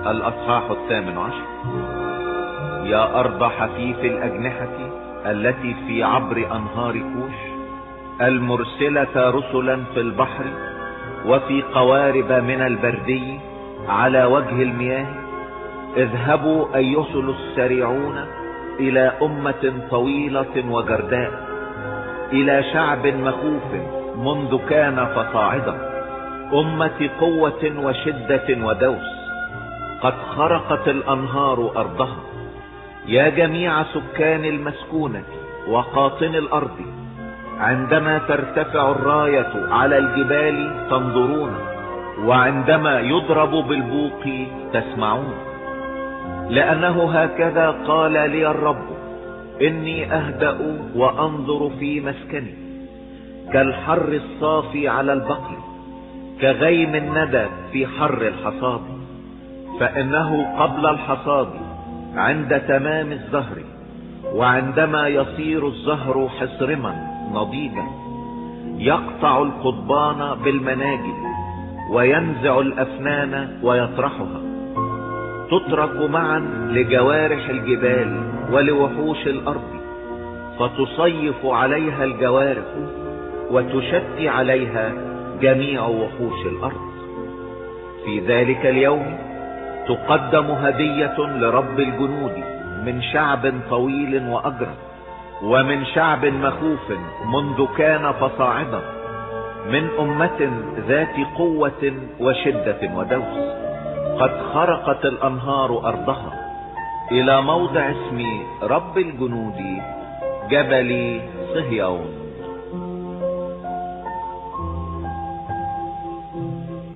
الأصحاح 18. يا أرض حفيف الأجنحة التي في عبر أنهار كوش، المرسلة رسلا في البحر وفي قوارب من البردي على وجه المياه، اذهبوا أيها السريعون إلى أمة طويلة وجرداء، إلى شعب مخوف منذ كان فصاعدا، أمة قوة وشدة ودوس. قد خرقت الأنهار أرضها، يا جميع سكان المسكونة وقاطن الأرض، عندما ترتفع الراية على الجبال تنظرون، وعندما يضرب بالبوق تسمعون. لأنه هكذا قال لي الرب: إني أهدأ وأنظر في مسكني، كالحر الصافي على البقل، كغيم الندى في حر الحصاد. فإنه قبل الحصاد عند تمام الزهر، وعندما يصير الزهر حصرما نضيجا، يقطع القضبان بالمناجل وينزع الأفنان ويطرحها. تترك معا لجوارح الجبال ولوحوش الأرض، فتصيف عليها الجوارح وتشتي عليها جميع وحوش الأرض. في ذلك اليوم تقدم هدية لرب الجنود من شعب طويل وأجرد، ومن شعب مخوف منذ كان فصاعدا، من أمة ذات قوة وشدة ودوس. قد خرقت الأنهار أرضها إلى موضع اسم رب الجنود، جبل صهيون.